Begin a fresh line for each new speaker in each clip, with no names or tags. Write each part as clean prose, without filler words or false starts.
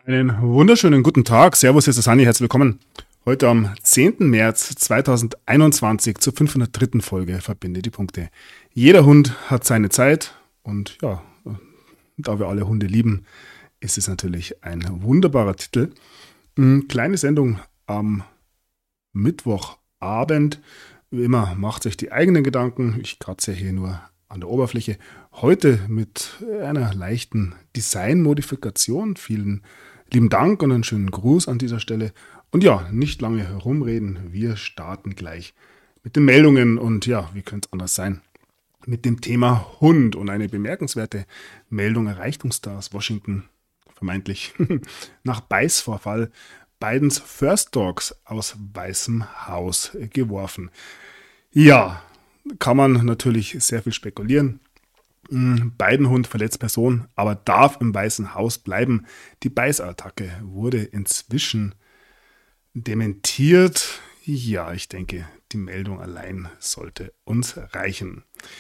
Einen wunderschönen guten Tag. Servus, hier ist der Sani. Herzlich willkommen. Heute am 10. März 2021 zur 503. Folge Verbinde die Punkte. Jeder Hund hat seine Zeit und ja, da wir alle Hunde lieben, ist es natürlich ein wunderbarer Titel. Kleine Sendung am Mittwochabend. Wie immer macht euch die eigenen Gedanken. Ich kratze hier nur an der Oberfläche. Heute mit einer leichten Designmodifikation. Vielen lieben Dank und einen schönen Gruß an dieser Stelle. Und ja, nicht lange herumreden. Wir starten gleich mit den Meldungen. Und ja, wie könnte es anders sein? Mit dem Thema Hund. Und eine bemerkenswerte Meldung erreicht uns da aus Washington, vermeintlich, nach Beißvorfall Bidens First Dogs aus Weißem Haus geworfen. Ja, kann man natürlich sehr viel spekulieren. Biden-Hund verletzt Person, aber darf im Weißen Haus bleiben. Die Beißattacke wurde inzwischen dementiert. Ja, ich denke, die Meldung allein sollte uns reichen.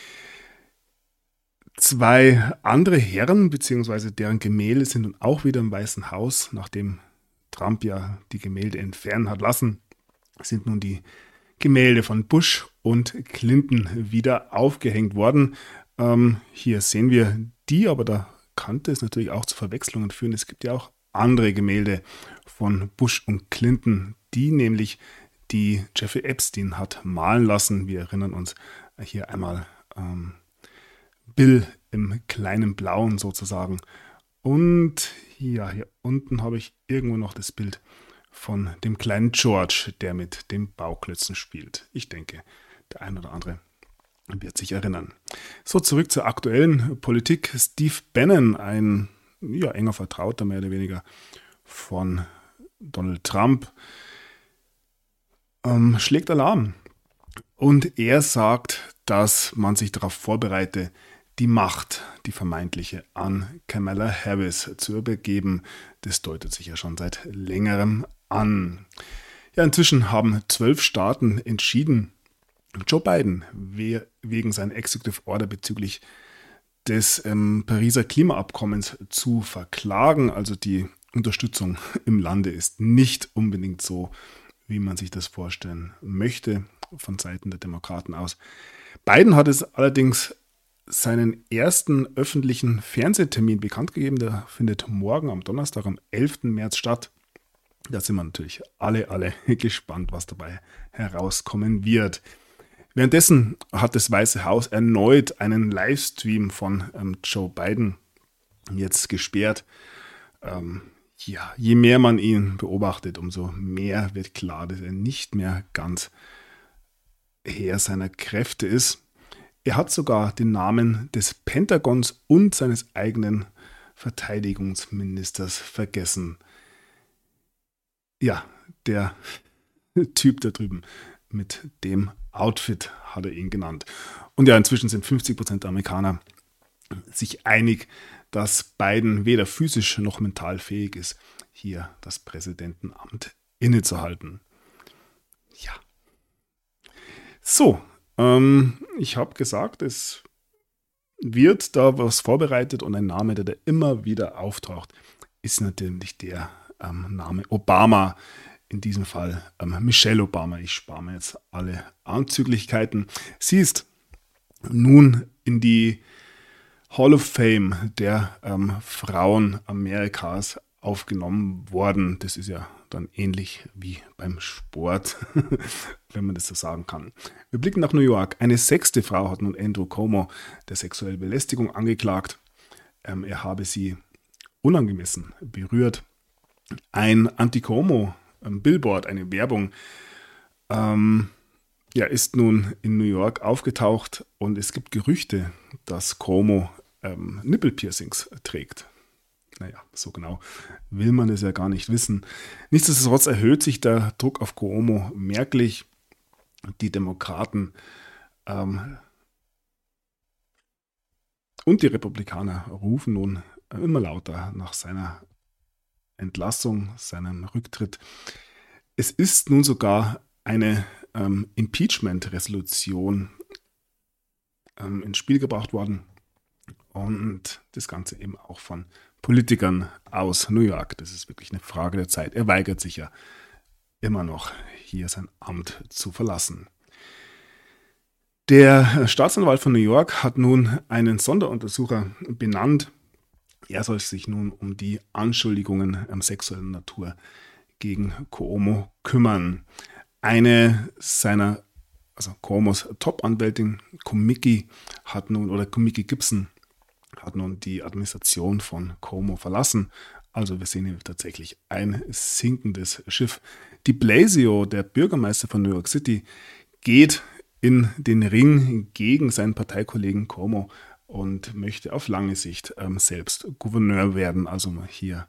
Zwei andere Herren bzw. deren Gemälde sind nun auch wieder im Weißen Haus, nachdem Trump ja die Gemälde entfernen hat lassen, sind nun die Gemälde von Bush und Clinton wieder aufgehängt worden. Hier sehen wir die, aber da könnte es natürlich auch zu Verwechslungen führen. Es gibt ja auch andere Gemälde von Bush und Clinton, die nämlich die Jeffrey Epstein hat malen lassen. Wir erinnern uns hier einmal Bill im kleinen Blauen sozusagen. Und ja, hier unten habe ich irgendwo noch das Bild von dem kleinen George, der mit dem Bauklötzen spielt. Ich denke, der ein oder andere wird sich erinnern. So, zurück zur aktuellen Politik. Steve Bannon, ein enger Vertrauter mehr oder weniger von Donald Trump, schlägt Alarm. Und er sagt, dass man sich darauf vorbereite, die Macht, die vermeintliche, an Kamala Harris zu übergeben. Das deutet sich ja schon seit längerem an. Ja, inzwischen haben 12 Staaten entschieden, Joe Biden wegen seiner Executive Order bezüglich des Pariser Klimaabkommens zu verklagen. Also die Unterstützung im Lande ist nicht unbedingt so, wie man sich das vorstellen möchte, von Seiten der Demokraten aus. Biden hat es allerdings seinen ersten öffentlichen Fernsehtermin bekannt gegeben. Der findet morgen am Donnerstag, am 11. März statt. Da sind wir natürlich alle gespannt, was dabei herauskommen wird. Währenddessen hat das Weiße Haus erneut einen Livestream von Joe Biden jetzt gesperrt. Je mehr man ihn beobachtet, umso mehr wird klar, dass er nicht mehr ganz Herr seiner Kräfte ist. Er hat sogar den Namen des Pentagons und seines eigenen Verteidigungsministers vergessen. Ja, der Typ da drüben mit dem Outfit hat er ihn genannt. Und ja, inzwischen sind 50% der Amerikaner sich einig, dass Biden weder physisch noch mental fähig ist, hier das Präsidentenamt innezuhalten. Ja. So, ich habe gesagt, es wird da was vorbereitet und ein Name, der da immer wieder auftaucht, ist natürlich der Name Obama. In diesem Fall Michelle Obama. Ich spare mir jetzt alle Anzüglichkeiten. Sie ist nun in die Hall of Fame der Frauen Amerikas aufgenommen worden. Das ist ja dann ähnlich wie beim Sport, wenn man das so sagen kann. Wir blicken nach New York. Eine 6. Frau hat nun Andrew Cuomo der sexuellen Belästigung angeklagt. Er habe sie unangemessen berührt. Ein Anti-Cuomo-Billboard, eine Werbung, ist nun in New York aufgetaucht und es gibt Gerüchte, dass Cuomo Nippelpiercings trägt. Naja, so genau will man es ja gar nicht wissen. Nichtsdestotrotz erhöht sich der Druck auf Cuomo merklich. Die Demokraten und die Republikaner rufen nun immer lauter nach seiner Entlassung, seinem Rücktritt. Es ist nun sogar eine Impeachment-Resolution ins Spiel gebracht worden und das Ganze eben auch von Politikern aus New York. Das ist wirklich eine Frage der Zeit. Er weigert sich ja immer noch, hier sein Amt zu verlassen. Der Staatsanwalt von New York hat nun einen Sonderuntersucher benannt. Er soll sich nun um die Anschuldigungen sexueller Natur gegen Cuomo kümmern. Eine seiner, also Cuomos Top-Anwältin, Komicki Gibson, hat nun die Administration von Cuomo verlassen. Also wir sehen hier tatsächlich ein sinkendes Schiff. De Blasio, der Bürgermeister von New York City, geht in den Ring gegen seinen Parteikollegen Cuomo und möchte auf lange Sicht selbst Gouverneur werden. Also hier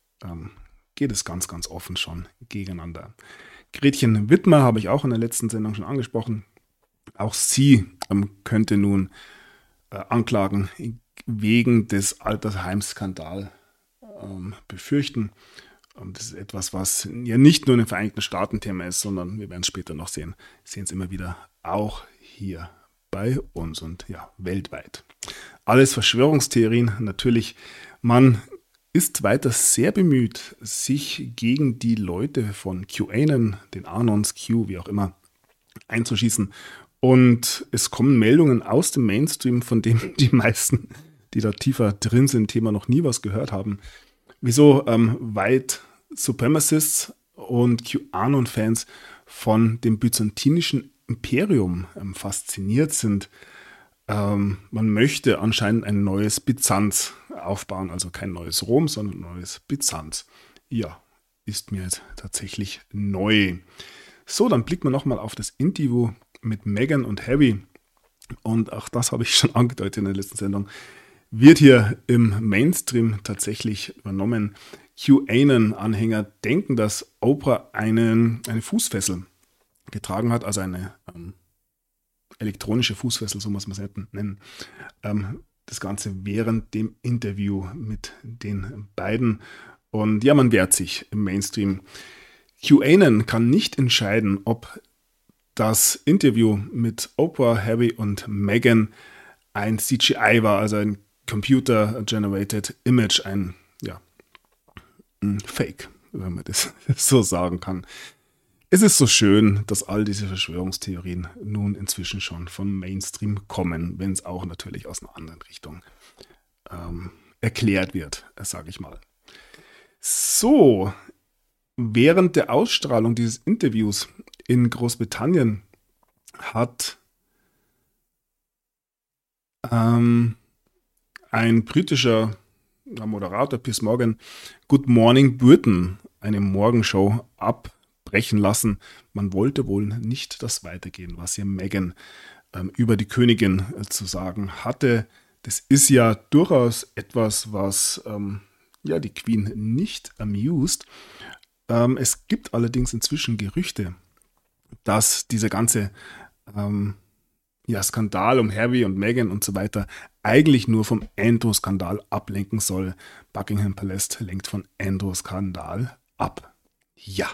geht es ganz, ganz offen schon gegeneinander. Gretchen Whitmer habe ich auch in der letzten Sendung schon angesprochen. Auch sie könnte nun Anklagen wegen des Altersheimskandals befürchten. Das ist etwas, was ja nicht nur in den Vereinigten Staaten Thema ist, sondern wir werden es später noch sehen. Sehen es immer wieder auch hier bei uns und ja, weltweit. Alles Verschwörungstheorien. Natürlich, man ist weiter sehr bemüht, sich gegen die Leute von QAnon, den Anons, Q, wie auch immer, einzuschießen. Und es kommen Meldungen aus dem Mainstream, von denen die meisten, die da tiefer drin sind, Thema noch nie was gehört haben. Wieso White Supremacists und QAnon-Fans von dem byzantinischen Imperium fasziniert sind. Man möchte anscheinend ein neues Byzanz aufbauen, also kein neues Rom, sondern ein neues Byzanz. Ja, ist mir jetzt tatsächlich neu. So, dann blicken wir nochmal auf das Interview mit Meghan und Harry. Und auch das habe ich schon angedeutet in der letzten Sendung. Wird hier im Mainstream tatsächlich übernommen. QAnon-Anhänger denken, dass Oprah eine Fußfessel getragen hat, also eine elektronische Fußfessel, so muss man es nennen. Das Ganze während dem Interview mit den beiden. Und ja, man wehrt sich im Mainstream. QAnon kann nicht entscheiden, ob das Interview mit Oprah, Harry und Meghan ein CGI war, also ein Computer-Generated Image, ein Fake, wenn man das so sagen kann. Es ist so schön, dass all diese Verschwörungstheorien nun inzwischen schon vom Mainstream kommen, wenn es auch natürlich aus einer anderen Richtung erklärt wird, sage ich mal. So, während der Ausstrahlung dieses Interviews in Großbritannien hat ein britischer Moderator, Piers Morgan, Good Morning Britain, eine Morgenshow abbrechen lassen. Man wollte wohl nicht das weitergehen, was hier Meghan über die Königin zu sagen hatte. Das ist ja durchaus etwas, was die Queen nicht amused. Es gibt allerdings inzwischen Gerüchte, dass dieser ganze Skandal um Harry und Meghan und so weiter eigentlich nur vom Andrew-Skandal ablenken soll. Buckingham Palast lenkt von Andrew-Skandal ab. Ja.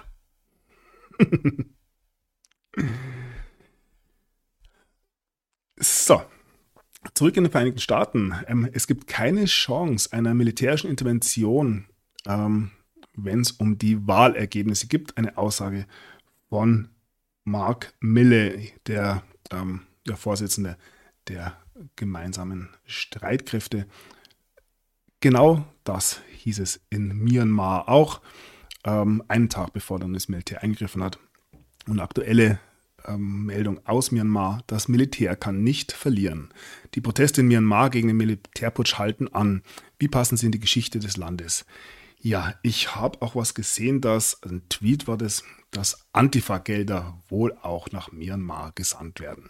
So, zurück in den Vereinigten Staaten. Es gibt keine Chance einer militärischen Intervention, wenn es um die Wahlergebnisse geht. Eine Aussage von Mark Milley, der Vorsitzende der gemeinsamen Streitkräfte. Genau das hieß es in Myanmar auch, einen Tag bevor dann das Militär eingegriffen hat. Und aktuelle Meldung aus Myanmar: Das Militär kann nicht verlieren. Die Proteste in Myanmar gegen den Militärputsch halten an. Wie passen sie in die Geschichte des Landes? Ja, ich habe auch was gesehen, ein Tweet war das, dass Antifa-Gelder wohl auch nach Myanmar gesandt werden.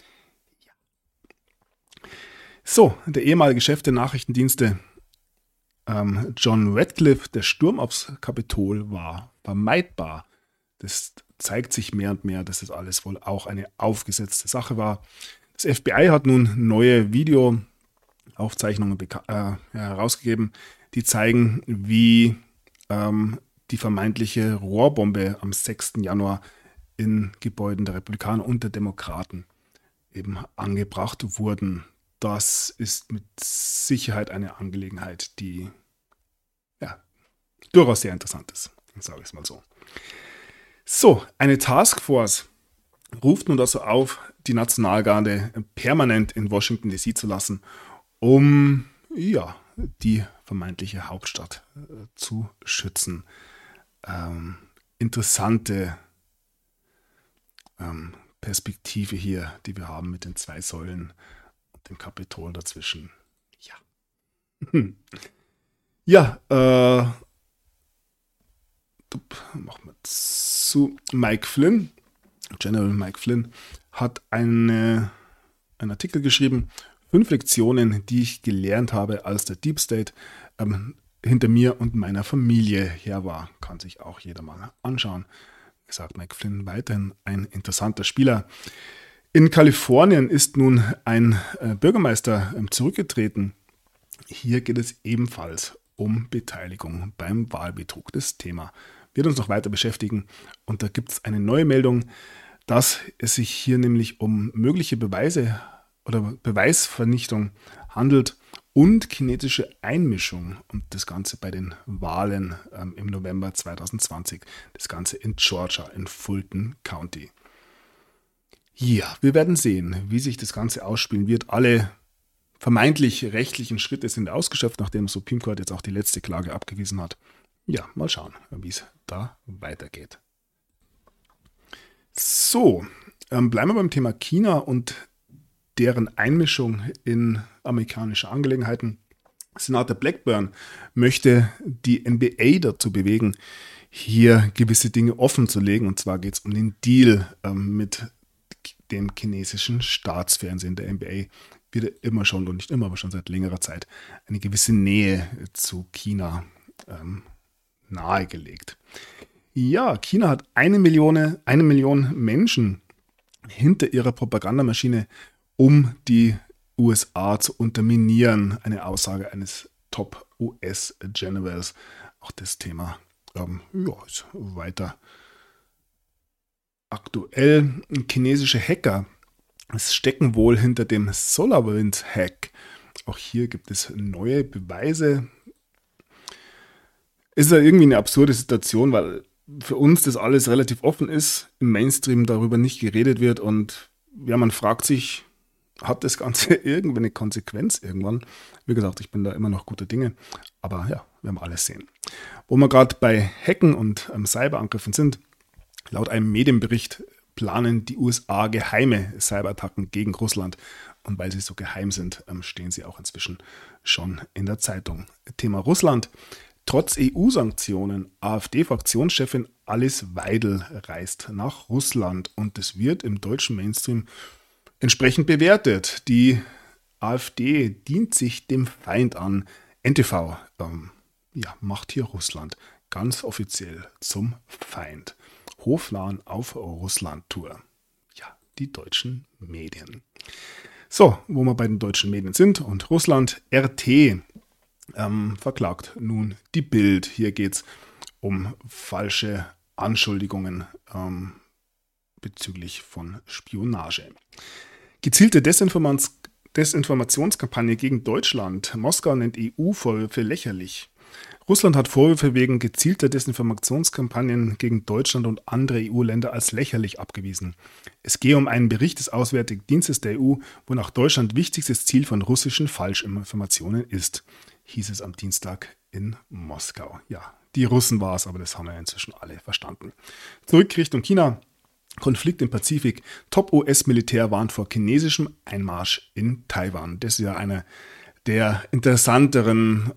So, der ehemalige Chef der Nachrichtendienste John Radcliffe, der Sturm aufs Kapitol war vermeidbar. Das zeigt sich mehr und mehr, dass das alles wohl auch eine aufgesetzte Sache war. Das FBI hat nun neue Videoaufzeichnungen herausgegeben, die zeigen, wie die vermeintliche Rohrbombe am 6. Januar in Gebäuden der Republikaner und der Demokraten eben angebracht wurden. Das ist mit Sicherheit eine Angelegenheit, die durchaus sehr interessant ist, sage ich es mal so. So, eine Taskforce ruft nun dazu auf, die Nationalgarde permanent in Washington DC zu lassen, um die vermeintliche Hauptstadt zu schützen. Interessante Perspektive hier, die wir haben mit den 2 Säulen und dem Kapitol dazwischen. Ja. Machen wir zu. Mike Flynn, General Mike Flynn, hat einen Artikel geschrieben, 5 Lektionen, die ich gelernt habe, als der Deep State hinter mir und meiner Familie her war. Kann sich auch jeder mal anschauen. Wie gesagt, Mike Flynn weiterhin ein interessanter Spieler. In Kalifornien ist nun ein Bürgermeister zurückgetreten. Hier geht es ebenfalls um Beteiligung beim Wahlbetrug. Das Thema wird uns noch weiter beschäftigen. Und da gibt es eine neue Meldung, dass es sich hier nämlich um mögliche Beweise oder Beweisvernichtung handelt und kinetische Einmischung und das Ganze bei den Wahlen im November 2020. Das Ganze in Georgia, in Fulton County. Ja, wir werden sehen, wie sich das Ganze ausspielen wird. Alle vermeintlich rechtlichen Schritte sind ausgeschöpft, nachdem das Supreme Court jetzt auch die letzte Klage abgewiesen hat. Ja, mal schauen, wie es da weitergeht. So, bleiben wir beim Thema China und deren Einmischung in amerikanische Angelegenheiten. Senator Blackburn möchte die NBA dazu bewegen, hier gewisse Dinge offen zu legen. Und zwar geht es um den Deal mit dem chinesischen Staatsfernsehen. Der NBA wird immer schon, und nicht immer, aber schon seit längerer Zeit, eine gewisse Nähe zu China nahegelegt. Ja, China hat 1 Million Menschen hinter ihrer Propagandamaschine, um die USA zu unterminieren. Eine Aussage eines Top-US-Generals. Auch das Thema ist weiter aktuell. Chinesische Hacker stecken wohl hinter dem SolarWinds-Hack. Auch hier gibt es neue Beweise. Ist ja irgendwie eine absurde Situation, weil für uns das alles relativ offen ist, im Mainstream darüber nicht geredet wird und ja, man fragt sich, hat das Ganze irgendwie eine Konsequenz irgendwann? Wie gesagt, ich bin da immer noch guter Dinge, aber ja, wir werden alles sehen. Wo wir gerade bei Hacken und Cyberangriffen sind, laut einem Medienbericht planen die USA geheime Cyberattacken gegen Russland und weil sie so geheim sind, stehen sie auch inzwischen schon in der Zeitung. Thema Russland. Trotz EU-Sanktionen, AfD-Fraktionschefin Alice Weidel reist nach Russland und es wird im deutschen Mainstream entsprechend bewertet. Die AfD dient sich dem Feind an. NTV macht hier Russland ganz offiziell zum Feind. Hofladen auf Russland-Tour. Ja, die deutschen Medien. So, wo wir bei den deutschen Medien sind und Russland, RT verklagt nun die Bild. Hier geht es um falsche Anschuldigungen bezüglich von Spionage. Gezielte Desinformationskampagne gegen Deutschland. Moskau nennt EU-Vorwürfe lächerlich. Russland hat Vorwürfe wegen gezielter Desinformationskampagnen gegen Deutschland und andere EU-Länder als lächerlich abgewiesen. Es gehe um einen Bericht des Auswärtigen Dienstes der EU, wonach Deutschland wichtigstes Ziel von russischen Falschinformationen ist, hieß es am Dienstag in Moskau. Ja, die Russen war es, aber das haben wir inzwischen alle verstanden. Zurück Richtung China. Konflikt im Pazifik. Top-US-Militär warnt vor chinesischem Einmarsch in Taiwan. Das ist ja eine der interessanteren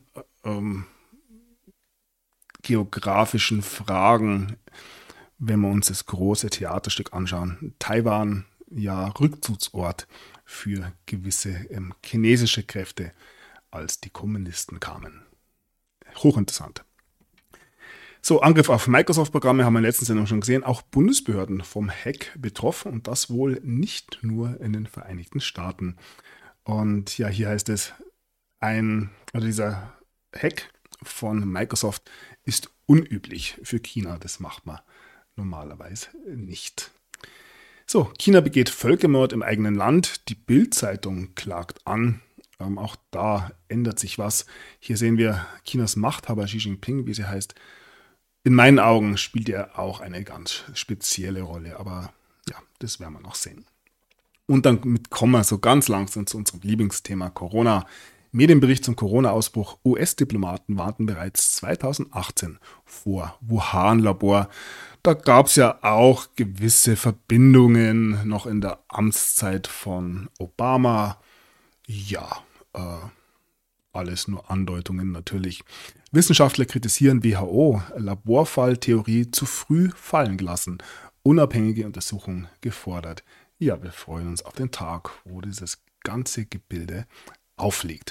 geografischen Fragen, wenn wir uns das große Theaterstück anschauen. Taiwan, ja, Rückzugsort für gewisse chinesische Kräfte, als die Kommunisten kamen. Hochinteressant. So, Angriff auf Microsoft-Programme haben wir in der letzten Sendung schon gesehen. Auch Bundesbehörden vom Hack betroffen und das wohl nicht nur in den Vereinigten Staaten. Und ja, hier heißt es, dieser Hack von Microsoft ist unüblich für China. Das macht man normalerweise nicht. So, China begeht Völkermord im eigenen Land. Die Bild-Zeitung klagt an. Auch da ändert sich was. Hier sehen wir Chinas Machthaber Xi Jinping, wie sie heißt. In meinen Augen spielt er auch eine ganz spezielle Rolle, aber ja, das werden wir noch sehen. Und dann kommen wir so ganz langsam zu unserem Lieblingsthema Corona. Medienbericht zum Corona-Ausbruch. US-Diplomaten warnten bereits 2018 vor Wuhan-Labor. Da gab es ja auch gewisse Verbindungen noch in der Amtszeit von Obama. Ja, alles nur Andeutungen natürlich. Wissenschaftler kritisieren WHO, Laborfalltheorie zu früh fallen gelassen. Unabhängige Untersuchung gefordert. Ja, wir freuen uns auf den Tag, wo dieses ganze Gebilde aufliegt.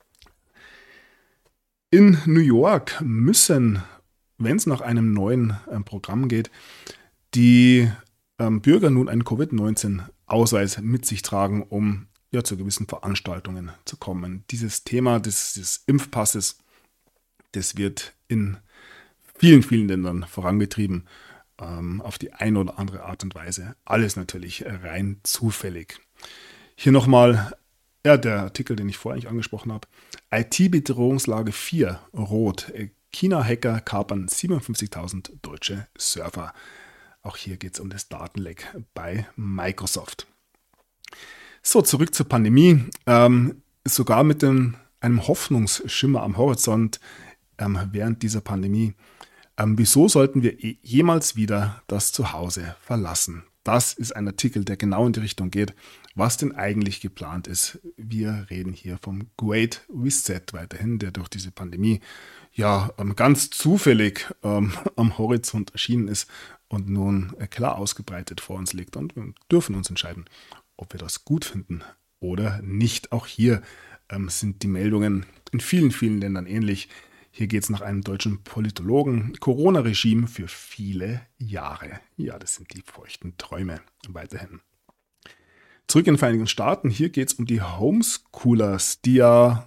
In New York müssen, wenn es nach einem neuen Programm geht, die Bürger nun einen Covid-19-Ausweis mit sich tragen, um zu gewissen Veranstaltungen zu kommen. Dieses Thema des Impfpasses, das wird in vielen, vielen Ländern vorangetrieben, auf die eine oder andere Art und Weise. Alles natürlich rein zufällig. Hier nochmal der Artikel, den ich vorhin nicht angesprochen habe. IT-Bedrohungslage 4, rot. China-Hacker kapern 57.000 deutsche Server. Auch hier geht es um das Datenleck bei Microsoft. So, zurück zur Pandemie. Sogar mit einem Hoffnungsschimmer am Horizont während dieser Pandemie. Wieso sollten wir jemals wieder das Zuhause verlassen? Das ist ein Artikel, der genau in die Richtung geht, was denn eigentlich geplant ist. Wir reden hier vom Great Reset weiterhin, der durch diese Pandemie ganz zufällig am Horizont erschienen ist und nun klar ausgebreitet vor uns liegt. Und wir dürfen uns entscheiden, ob wir das gut finden oder nicht. Auch hier sind die Meldungen in vielen, vielen Ländern ähnlich. Hier geht es nach einem deutschen Politologen. Corona-Regime für viele Jahre. Ja, das sind die feuchten Träume weiterhin. Zurück in den Vereinigten Staaten. Hier geht es um die Homeschoolers, die ja,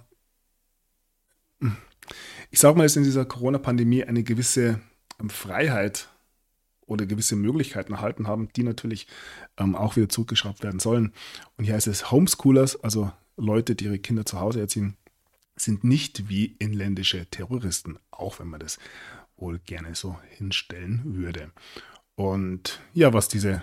ich sage mal, jetzt in dieser Corona-Pandemie eine gewisse Freiheit oder gewisse Möglichkeiten erhalten haben, die natürlich auch wieder zurückgeschraubt werden sollen. Und hier heißt es Homeschoolers, also Leute, die ihre Kinder zu Hause erziehen, sind nicht wie inländische Terroristen, auch wenn man das wohl gerne so hinstellen würde. Und ja, was diese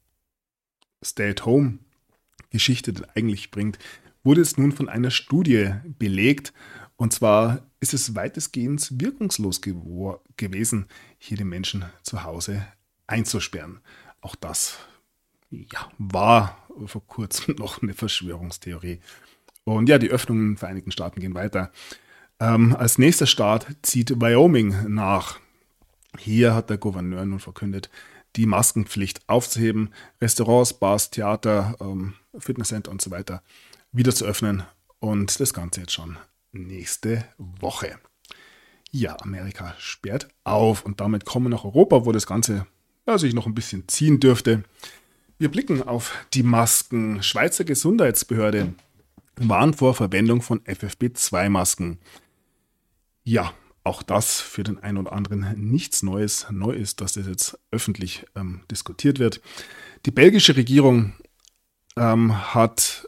Stay-at-Home-Geschichte denn eigentlich bringt, wurde es nun von einer Studie belegt. Und zwar ist es weitestgehend wirkungslos gewesen, hier die Menschen zu Hause einzusperren. Auch das war vor kurzem noch eine Verschwörungstheorie. Und ja, die Öffnungen in den Vereinigten Staaten gehen weiter. Als nächster Staat zieht Wyoming nach. Hier hat der Gouverneur nun verkündet, die Maskenpflicht aufzuheben, Restaurants, Bars, Theater, Fitnesscenter und so weiter wieder zu öffnen. Und das Ganze jetzt schon nächste Woche. Ja, Amerika sperrt auf und damit kommen wir nach Europa, wo das Ganze sich noch ein bisschen ziehen dürfte. Wir blicken auf die Masken. Schweizer Gesundheitsbehörde warnt vor Verwendung von FFP2-Masken. Ja, auch das für den einen oder anderen nichts Neues. Neu ist, dass das jetzt öffentlich diskutiert wird. Die belgische Regierung hat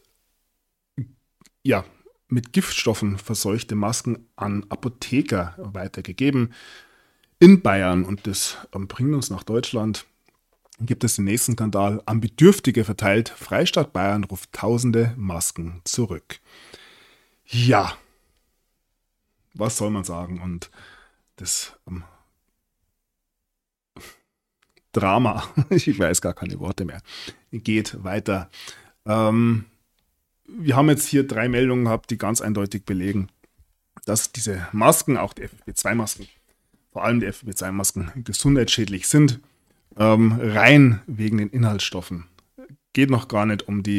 mit Giftstoffen verseuchte Masken an Apotheker weitergegeben. In Bayern, und das bringt uns nach Deutschland, gibt es den nächsten Skandal. An Bedürftige verteilt. Freistaat Bayern ruft tausende Masken zurück. Ja, was soll man sagen? Und das Drama, ich weiß gar keine Worte mehr, geht weiter. Wir haben jetzt hier 3 Meldungen gehabt, die ganz eindeutig belegen, dass diese Masken, auch die FFP2-Masken, vor allem die FFP2-Masken, gesundheitsschädlich sind. Rein wegen den Inhaltsstoffen. Geht noch gar nicht um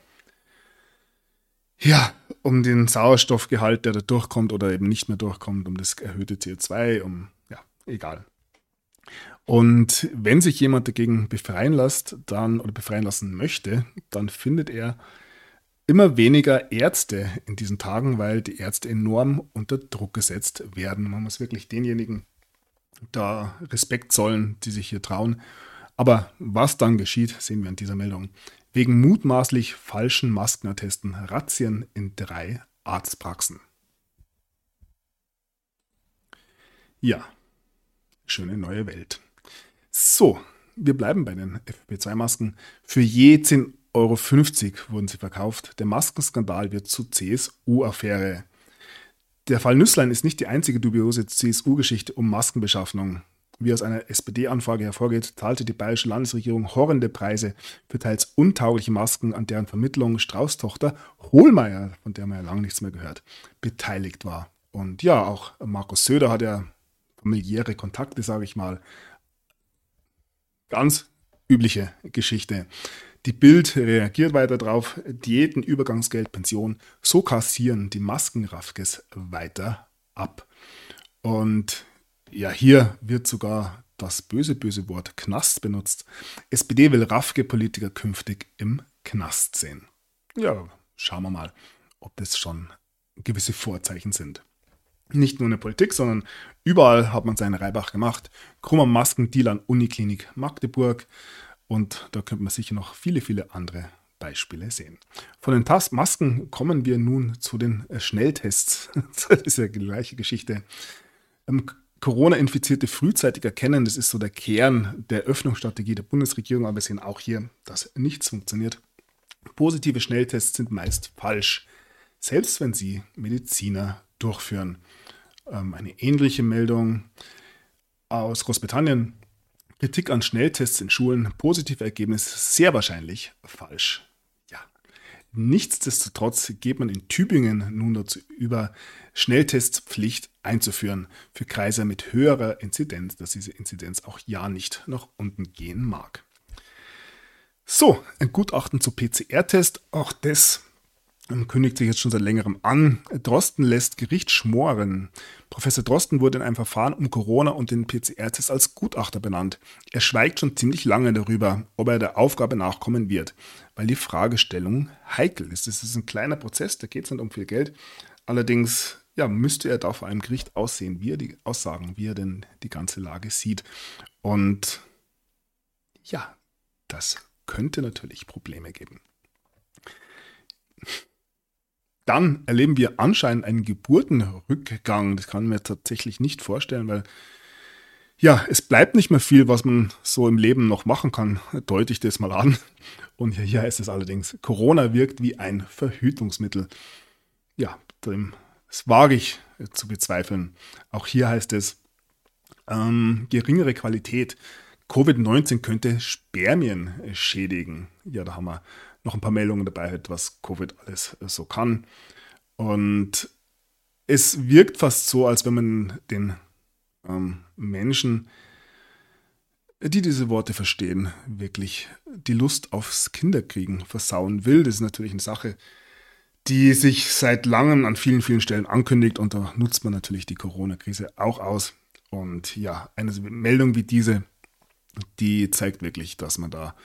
um den Sauerstoffgehalt, der da durchkommt oder eben nicht mehr durchkommt, um das erhöhte CO2, egal. Und wenn sich jemand dagegen befreien lassen möchte, dann findet er immer weniger Ärzte in diesen Tagen, weil die Ärzte enorm unter Druck gesetzt werden. Man muss wirklich denjenigen da Respekt zollen, die sich hier trauen. Aber was dann geschieht, sehen wir in dieser Meldung. Wegen mutmaßlich falschen Maskenattesten Razzien in 3 Arztpraxen. Ja, schöne neue Welt. So, wir bleiben bei den FFP2-Masken. Für je 10,50 € wurden sie verkauft. Der Maskenskandal wird zur CSU-Affäre. Der Fall Nüßlein ist nicht die einzige dubiose CSU-Geschichte um Maskenbeschaffung. Wie aus einer SPD-Anfrage hervorgeht, zahlte die bayerische Landesregierung horrende Preise für teils untaugliche Masken, an deren Vermittlung Strauß-Tochter Hohlmeier, von der man ja lange nichts mehr gehört, beteiligt war. Und ja, auch Markus Söder hat ja familiäre Kontakte, sage ich mal. Ganz übliche Geschichte. Die Bild reagiert weiter drauf. Diäten, Übergangsgeld, Pension. So kassieren die Maskenraffkes weiter ab. Und ja, hier wird sogar das böse, böse Wort Knast benutzt. SPD will Raffke-Politiker künftig im Knast sehen. Ja, schauen wir mal, ob das schon gewisse Vorzeichen sind. Nicht nur in der Politik, sondern überall hat man seinen Reibach gemacht. Krummer Maskendeal an Uniklinik Magdeburg. Und da könnte man sicher noch viele, viele andere Beispiele sehen. Von den Masken kommen wir nun zu den Schnelltests. Das ist ja die gleiche Geschichte. Corona-Infizierte frühzeitig erkennen, das ist so der Kern der Öffnungsstrategie der Bundesregierung. Aber wir sehen auch hier, dass nichts funktioniert. Positive Schnelltests sind meist falsch, selbst wenn sie Mediziner durchführen. Eine ähnliche Meldung aus Großbritannien. Kritik an Schnelltests in Schulen. Positive Ergebnis sehr wahrscheinlich falsch. Ja. Nichtsdestotrotz geht man in Tübingen nun dazu über, Schnelltestpflicht einzuführen für Kreise mit höherer Inzidenz, dass diese Inzidenz auch ja nicht nach unten gehen mag. So, ein Gutachten zu PCR-Test. Auch das kündigt sich jetzt schon seit längerem an. Drosten lässt Gericht schmoren. Professor Drosten wurde in einem Verfahren um Corona und den PCR-Test als Gutachter benannt. Er schweigt schon ziemlich lange darüber, ob er der Aufgabe nachkommen wird, weil die Fragestellung heikel ist. Es ist ein kleiner Prozess, da geht es nicht um viel Geld. Allerdings müsste er da vor einem Gericht aussagen, wie er denn die ganze Lage sieht. Und ja, das könnte natürlich Probleme geben. Dann erleben wir anscheinend einen Geburtenrückgang. Das kann ich mir tatsächlich nicht vorstellen, weil es bleibt nicht mehr viel, was man so im Leben noch machen kann. Deute ich das mal an. Und hier heißt es allerdings, Corona wirkt wie ein Verhütungsmittel. Ja, das wage ich zu bezweifeln. Auch hier heißt es, geringere Qualität. Covid-19 könnte Spermien schädigen. Ja, da haben wir noch ein paar Meldungen dabei, was Covid alles so kann. Und es wirkt fast so, als wenn man den Menschen, die diese Worte verstehen, wirklich die Lust aufs Kinderkriegen versauen will. Das ist natürlich eine Sache, die sich seit langem an vielen, vielen Stellen ankündigt. Und da nutzt man natürlich die Corona-Krise auch aus. Und ja, eine Meldung wie diese, die zeigt wirklich, dass man da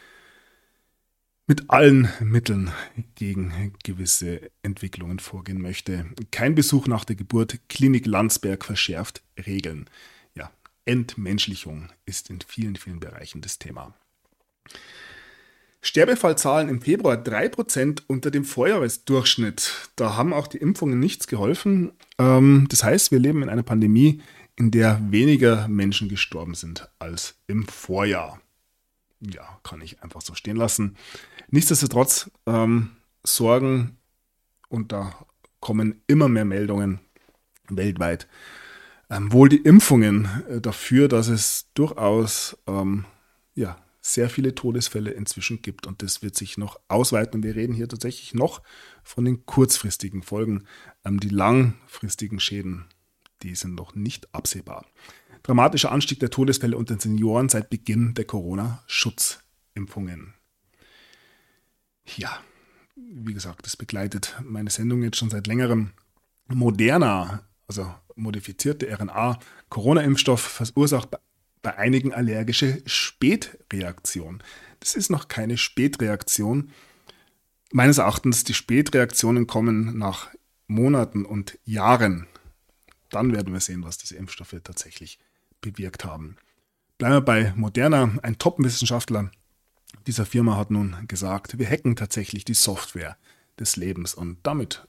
mit allen Mitteln gegen gewisse Entwicklungen vorgehen möchte. Kein Besuch nach der Geburt. Klinik Landsberg verschärft Regeln. Ja, Entmenschlichung ist in vielen, vielen Bereichen das Thema. Sterbefallzahlen im Februar 3% unter dem Vorjahresdurchschnitt. Da haben auch die Impfungen nichts geholfen. Das heißt, wir leben in einer Pandemie, in der weniger Menschen gestorben sind als im Vorjahr. Ja, kann ich einfach so stehen lassen. Nichtsdestotrotz sorgen, und da kommen immer mehr Meldungen weltweit, wohl die Impfungen dafür, dass es durchaus sehr viele Todesfälle inzwischen gibt. Und das wird sich noch ausweiten. Und wir reden hier tatsächlich noch von den kurzfristigen Folgen. Die langfristigen Schäden, die sind noch nicht absehbar. Dramatischer Anstieg der Todesfälle unter den Senioren seit Beginn der Corona-Schutzimpfungen. Ja, wie gesagt, das begleitet meine Sendung jetzt schon seit längerem. Moderna, also modifizierte RNA, Corona-Impfstoff verursacht bei einigen allergische Spätreaktion. Das ist noch keine Spätreaktion. Meines Erachtens, die Spätreaktionen kommen nach Monaten und Jahren. Dann werden wir sehen, was diese Impfstoffe tatsächlich bewirkt haben. Bleiben wir bei Moderna. Ein Top-Wissenschaftler dieser Firma hat nun gesagt, wir hacken tatsächlich die Software des Lebens und damit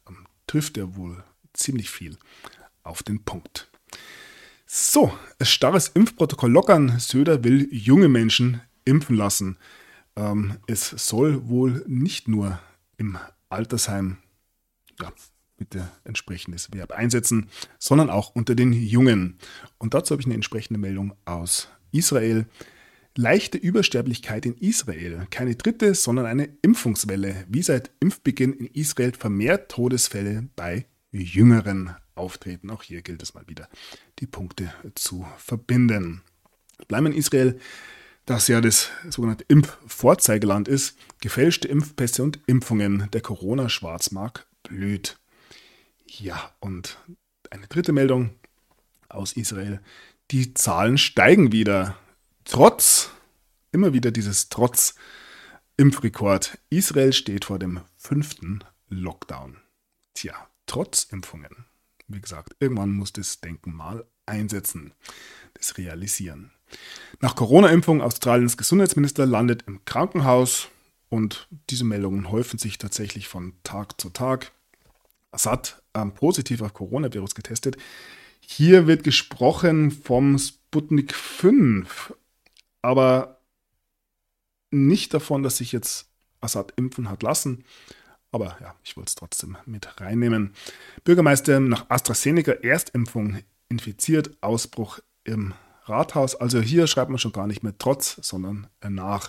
trifft er wohl ziemlich viel auf den Punkt. So, starres Impfprotokoll lockern. Söder will junge Menschen impfen lassen. Es soll wohl nicht nur im Altersheim bitte entsprechendes Verb einsetzen, sondern auch unter den Jungen. Und dazu habe ich eine entsprechende Meldung aus Israel. Leichte Übersterblichkeit in Israel. Keine dritte, sondern eine Impfungswelle. Wie seit Impfbeginn in Israel vermehrt Todesfälle bei Jüngeren auftreten. Auch hier gilt es mal wieder, die Punkte zu verbinden. Bleiben in Israel, das ja das sogenannte Impfvorzeigeland ist. Gefälschte Impfpässe und Impfungen. Der Corona-Schwarzmarkt blüht. Ja, und eine dritte Meldung aus Israel. Die Zahlen steigen wieder. Immer wieder dieses Impfrekord. Israel steht vor dem 5. Lockdown. Tja, trotz Impfungen. Wie gesagt, irgendwann muss das Denken mal einsetzen, das Realisieren. Nach Corona-Impfung Australiens Gesundheitsminister landet im Krankenhaus und diese Meldungen häufen sich tatsächlich von Tag zu Tag. Assad positiv auf Coronavirus getestet. Hier wird gesprochen vom Sputnik 5, aber nicht davon, dass sich jetzt Assad impfen hat lassen. Aber ja, ich wollte es trotzdem mit reinnehmen. Bürgermeister nach AstraZeneca Erstimpfung infiziert, Ausbruch im Rathaus. Also hier schreibt man schon gar nicht mehr trotz, sondern nach.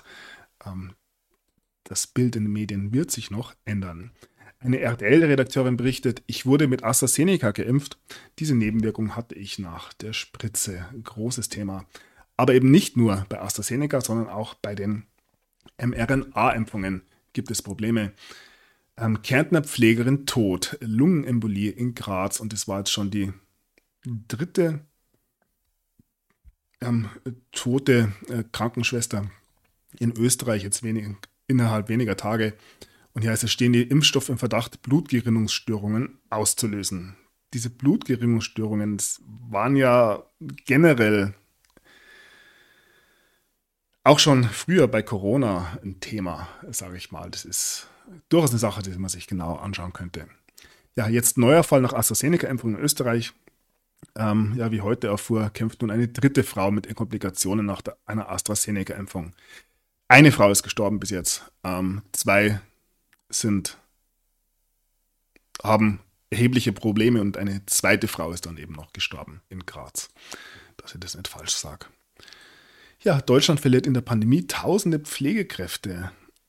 Das Bild in den Medien wird sich noch ändern. Eine RTL-Redakteurin berichtet, ich wurde mit AstraZeneca geimpft. Diese Nebenwirkung hatte ich nach der Spritze. Großes Thema. Aber eben nicht nur bei AstraZeneca, sondern auch bei den mRNA-Impfungen gibt es Probleme. Kärntner Pflegerin tot, Lungenembolie in Graz. Und das war jetzt schon die dritte tote Krankenschwester in Österreich, jetzt innerhalb weniger Tage. Und hier heißt es, stehen die Impfstoffe im Verdacht, Blutgerinnungsstörungen auszulösen. Diese Blutgerinnungsstörungen waren ja generell auch schon früher bei Corona ein Thema, sage ich mal. Das ist durchaus eine Sache, die man sich genau anschauen könnte. Ja, jetzt neuer Fall nach AstraZeneca-Impfung in Österreich. Wie heute erfuhr, kämpft nun eine dritte Frau mit Komplikationen nach einer AstraZeneca-Impfung. Eine Frau ist gestorben bis jetzt. 2 haben erhebliche Probleme und eine zweite Frau ist dann eben noch gestorben in Graz. Dass ich das nicht falsch sage. Ja, Deutschland verliert in der Pandemie tausende Pflegekräfte.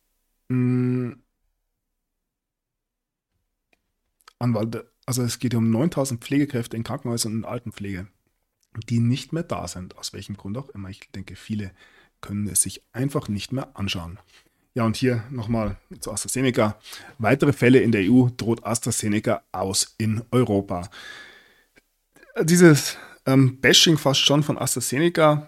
Also es geht um 9000 Pflegekräfte in Krankenhäusern und in Altenpflege, die nicht mehr da sind, aus welchem Grund auch immer. Ich denke, viele können es sich einfach nicht mehr anschauen. Ja, und hier nochmal zu AstraZeneca. Weitere Fälle in der EU droht AstraZeneca aus in Europa. Dieses Bashing fast schon von AstraZeneca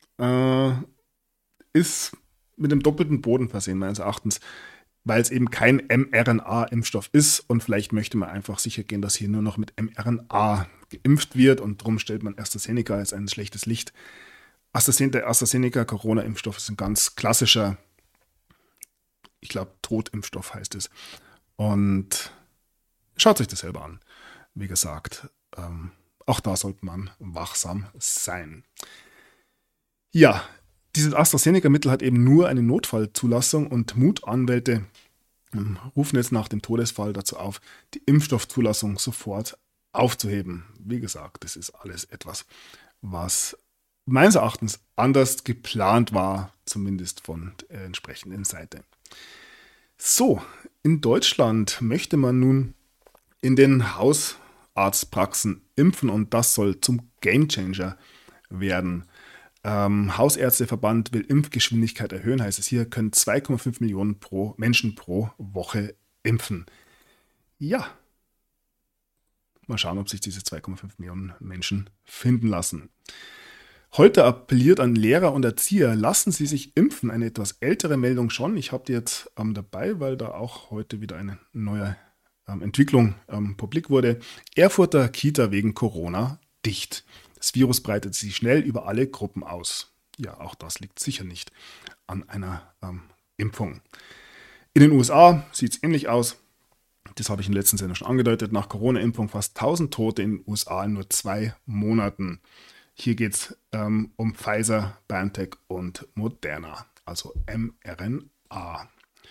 ist mit einem doppelten Boden versehen, meines Erachtens, weil es eben kein mRNA-Impfstoff ist und vielleicht möchte man einfach sicher gehen, dass hier nur noch mit mRNA geimpft wird und darum stellt man AstraZeneca als ein schlechtes Licht. Der AstraZeneca-Corona-Impfstoff ist ein ganz klassischer, ich glaube, Totimpfstoff heißt es. Und schaut euch das selber an. Wie gesagt, auch da sollte man wachsam sein. Ja, dieses AstraZeneca-Mittel hat eben nur eine Notfallzulassung und Mutanwälte rufen jetzt nach dem Todesfall dazu auf, die Impfstoffzulassung sofort aufzuheben. Wie gesagt, das ist alles etwas, was meines Erachtens anders geplant war, zumindest von der entsprechenden Seite. So, in Deutschland möchte man nun in den Hausarztpraxen impfen und das soll zum Gamechanger werden. Hausärzteverband will Impfgeschwindigkeit erhöhen, heißt es hier, können 2,5 Millionen Menschen pro Woche impfen. Ja, mal schauen, ob sich diese 2,5 Millionen Menschen finden lassen. Heute appelliert an Lehrer und Erzieher, lassen Sie sich impfen. Eine etwas ältere Meldung schon. Ich habe die jetzt dabei, weil da auch heute wieder eine neue Entwicklung publik wurde. Erfurter Kita wegen Corona dicht. Das Virus breitet sich schnell über alle Gruppen aus. Ja, auch das liegt sicher nicht an einer Impfung. In den USA sieht es ähnlich aus. Das habe ich in der letzten Sendung schon angedeutet. Nach Corona-Impfung fast 1000 Tote in den USA in nur 2 Monaten. Hier geht es um Pfizer, BioNTech und Moderna, also mRNA.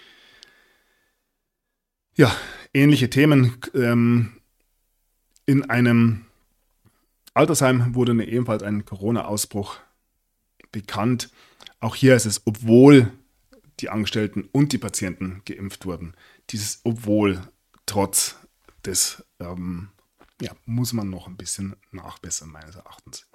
Ja, ähnliche Themen. In einem Altersheim wurde ebenfalls ein Corona-Ausbruch bekannt. Auch hier ist es, obwohl die Angestellten und die Patienten geimpft wurden. Dieses obwohl, trotz des, muss man noch ein bisschen nachbessern, meines Erachtens.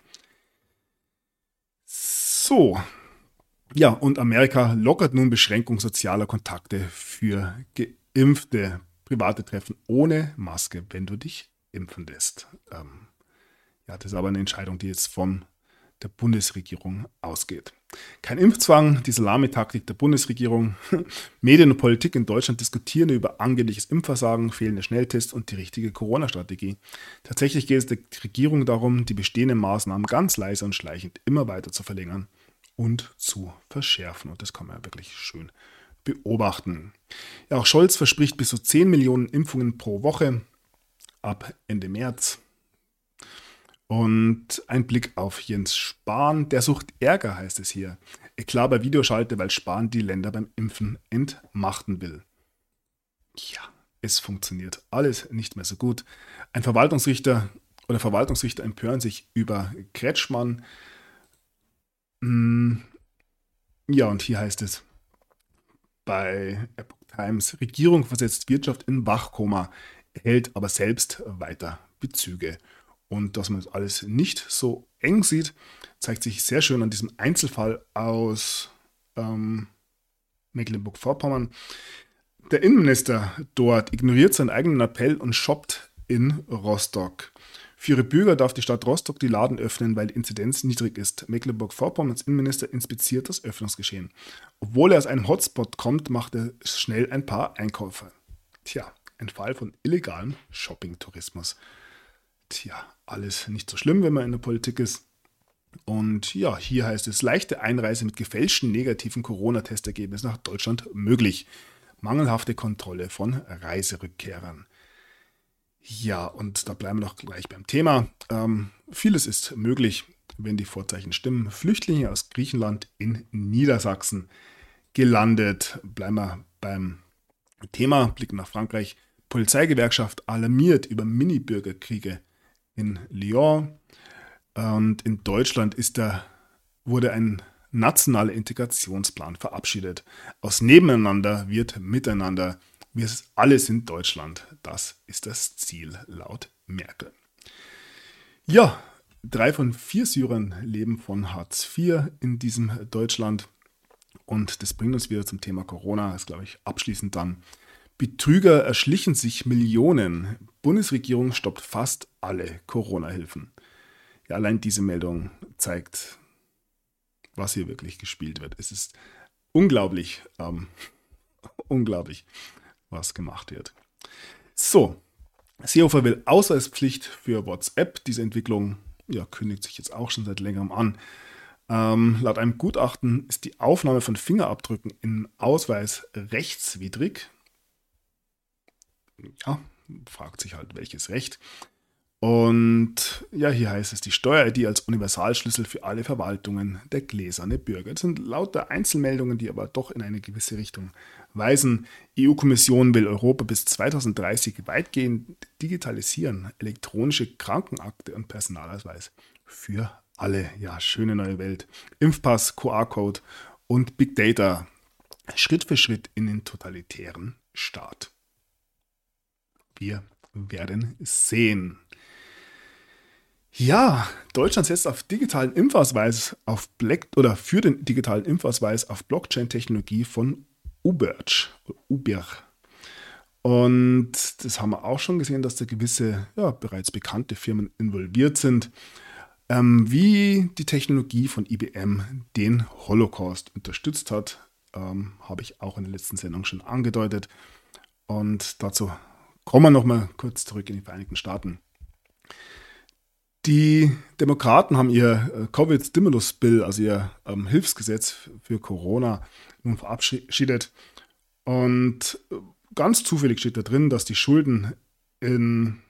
So, ja, und Amerika lockert nun Beschränkung sozialer Kontakte für geimpfte. Private Treffen ohne Maske, wenn du dich impfen lässt. Das ist aber eine Entscheidung, die jetzt von der Bundesregierung ausgeht. Kein Impfzwang, die Salamitaktik der Bundesregierung. Medien und Politik in Deutschland diskutieren über angebliches Impfversagen, fehlende Schnelltests und die richtige Corona-Strategie. Tatsächlich geht es der Regierung darum, die bestehenden Maßnahmen ganz leise und schleichend immer weiter zu verlängern und zu verschärfen. Und das kann man ja wirklich schön beobachten. Ja, auch Scholz verspricht bis zu 10 Millionen Impfungen pro Woche ab Ende März. Und ein Blick auf Jens Spahn, der sucht Ärger, heißt es hier. Eklat bei Videoschalte, weil Spahn die Länder beim Impfen entmachten will. Ja, es funktioniert alles nicht mehr so gut. Ein Verwaltungsrichter oder Verwaltungsrichter empören sich über Kretschmann. Ja, und hier heißt es bei Epoch Times, Regierung versetzt Wirtschaft in Wachkoma, erhält aber selbst weiter Bezüge. Und dass man das alles nicht so eng sieht, zeigt sich sehr schön an diesem Einzelfall aus Mecklenburg-Vorpommern. Der Innenminister dort ignoriert seinen eigenen Appell und shoppt in Rostock. Für ihre Bürger darf die Stadt Rostock die Laden öffnen, weil die Inzidenz niedrig ist. Mecklenburg-Vorpommerns Innenminister inspiziert das Öffnungsgeschehen. Obwohl er aus einem Hotspot kommt, macht er schnell ein paar Einkäufe. Tja, ein Fall von illegalem Shopping-Tourismus. Tja, alles nicht so schlimm, wenn man in der Politik ist. Und ja, hier heißt es, leichte Einreise mit gefälschten negativen Corona-Testergebnissen nach Deutschland möglich. Mangelhafte Kontrolle von Reiserückkehrern. Ja, und da bleiben wir noch gleich beim Thema. Vieles ist möglich, wenn die Vorzeichen stimmen. Flüchtlinge aus Griechenland in Niedersachsen gelandet. Bleiben wir beim Thema, blicken nach Frankreich. Polizeigewerkschaft alarmiert über Mini-Bürgerkriege in Lyon. Und in Deutschland wurde ein nationaler Integrationsplan verabschiedet. Aus Nebeneinander wird Miteinander. Wir alle sind Deutschland. Das ist das Ziel laut Merkel. Ja, 3 von 4 Syrern leben von Hartz IV in diesem Deutschland. Und das bringt uns wieder zum Thema Corona. Das ist, glaube ich, abschließend dann. Betrüger erschlichen sich Millionen. Bundesregierung stoppt fast alle Corona-Hilfen. Ja, allein diese Meldung zeigt, was hier wirklich gespielt wird. Es ist unglaublich, was gemacht wird. So, Seehofer will Ausweispflicht für WhatsApp. Diese Entwicklung kündigt sich jetzt auch schon seit längerem an. Laut einem Gutachten ist die Aufnahme von Fingerabdrücken in Ausweis rechtswidrig. Ja, fragt sich halt, welches Recht. Und ja, hier heißt es, die Steuer-ID als Universalschlüssel für alle Verwaltungen, der gläserne Bürger. Das sind lauter Einzelmeldungen, die aber doch in eine gewisse Richtung weisen. EU-Kommission will Europa bis 2030 weitgehend digitalisieren. Elektronische Krankenakte und Personalausweis für alle. Ja, schöne neue Welt. Impfpass, QR-Code und Big Data. Schritt für Schritt in den totalitären Staat. Wir werden sehen. Ja, Deutschland setzt auf digitalen Impfausweis für den digitalen Impfausweis auf Blockchain-Technologie von Uber. Und das haben wir auch schon gesehen, dass da gewisse bereits bekannte Firmen involviert sind. Wie die Technologie von IBM den Holocaust unterstützt hat, habe ich auch in der letzten Sendung schon angedeutet. Und dazu kommen wir nochmal kurz zurück in die Vereinigten Staaten. Die Demokraten haben ihr Covid-Stimulus-Bill, also ihr Hilfsgesetz für Corona, nun verabschiedet. Und ganz zufällig steht da drin, dass die Schulden in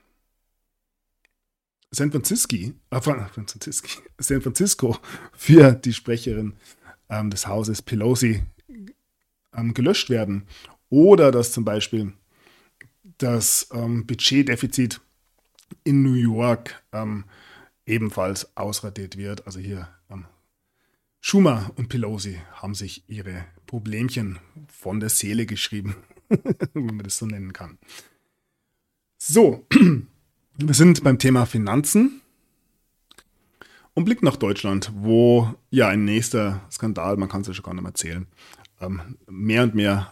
San Francisco für die Sprecherin des Hauses Pelosi gelöscht werden. Oder dass zum Beispiel das Budgetdefizit in New York ebenfalls ausradiert wird. Also hier Schumer und Pelosi haben sich ihre Problemchen von der Seele geschrieben, wenn man das so nennen kann. So, wir sind beim Thema Finanzen und blicken nach Deutschland, wo ja ein nächster Skandal, man kann es ja schon gar nicht mehr erzählen, mehr und mehr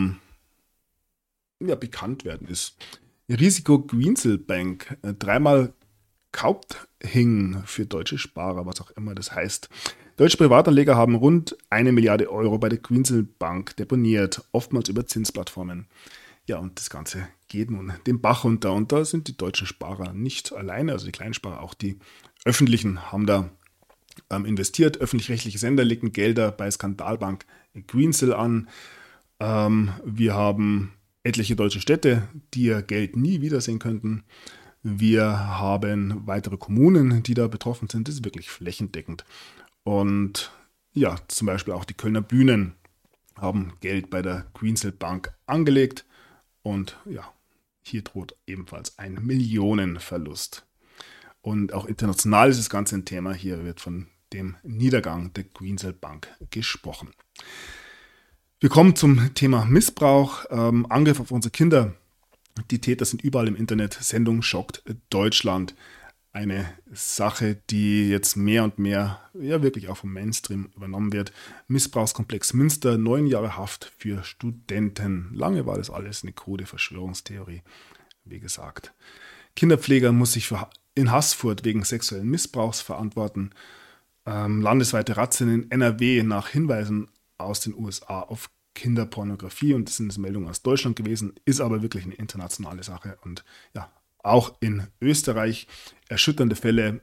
bekannt werden ist. Risiko Greensill Bank, dreimal Kaupthing für deutsche Sparer, was auch immer das heißt. Deutsche Privatanleger haben rund 1 Milliarde Euro bei der Greensill Bank deponiert, oftmals über Zinsplattformen. Ja, und das Ganze geht nun den Bach runter. Und da sind die deutschen Sparer nicht alleine, also die Kleinsparer, auch die öffentlichen haben da investiert. Öffentlich-rechtliche Sender legen Gelder bei Skandalbank Greensill an. Wir haben etliche deutsche Städte, die ihr Geld nie wiedersehen könnten. Wir haben weitere Kommunen, die da betroffen sind. Das ist wirklich flächendeckend. Und ja, zum Beispiel auch die Kölner Bühnen haben Geld bei der Greensill Bank angelegt. Und ja, hier droht ebenfalls ein Millionenverlust. Und auch international ist das Ganze ein Thema. Hier wird von dem Niedergang der Greensill Bank gesprochen. Wir kommen zum Thema Missbrauch, Angriff auf unsere Kinder. Die Täter sind überall im Internet. Sendung schockt Deutschland. Eine Sache, die jetzt mehr und mehr wirklich auch vom Mainstream übernommen wird. Missbrauchskomplex Münster, 9 Jahre Haft für Studenten. Lange war das alles eine krude Verschwörungstheorie, wie gesagt. Kinderpfleger muss sich in Haßfurt wegen sexuellen Missbrauchs verantworten. Landesweite Razzien in NRW nach Hinweisen aus den USA auf Kinderpornografie. Und das sind Meldungen aus Deutschland gewesen, ist aber wirklich eine internationale Sache. Und ja, auch in Österreich erschütternde Fälle,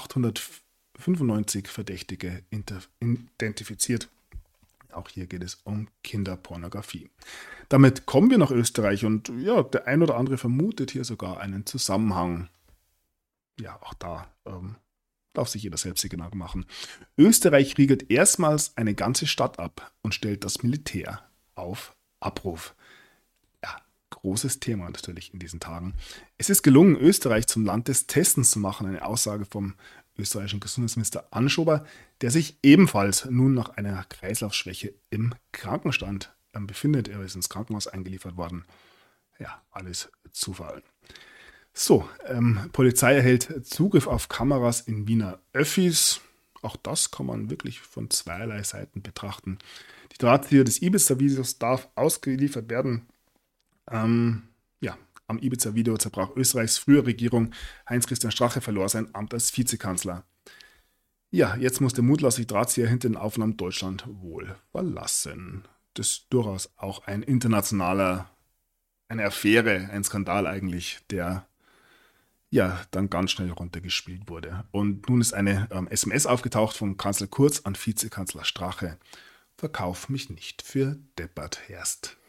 895 Verdächtige identifiziert. Auch hier geht es um Kinderpornografie. Damit kommen wir nach Österreich und ja, der ein oder andere vermutet hier sogar einen Zusammenhang. Ja, auch da darf sich jeder selbst die Gedanken machen. Österreich riegelt erstmals eine ganze Stadt ab und stellt das Militär auf Abruf. Großes Thema natürlich in diesen Tagen. Es ist gelungen, Österreich zum Land des Testens zu machen. Eine Aussage vom österreichischen Gesundheitsminister Anschober, der sich ebenfalls nun nach einer Kreislaufschwäche im Krankenstand befindet. Er ist ins Krankenhaus eingeliefert worden. Ja, alles Zufall. So, Polizei erhält Zugriff auf Kameras in Wiener Öffis. Auch das kann man wirklich von zweierlei Seiten betrachten. Die Drahtzieher des Ibiza-Videos darf ausgeliefert werden. Am Ibiza-Video zerbrach Österreichs frühere Regierung. Heinz-Christian Strache verlor sein Amt als Vizekanzler. Ja, jetzt muss der mutmaßliche Drahtzieher hinter den Aufnahmen Deutschland wohl verlassen. Das ist durchaus auch eine Affäre, ein Skandal eigentlich, der ja dann ganz schnell runtergespielt wurde. Und nun ist eine SMS aufgetaucht von Kanzler Kurz an Vizekanzler Strache. Verkauf mich nicht für deppert, Herst.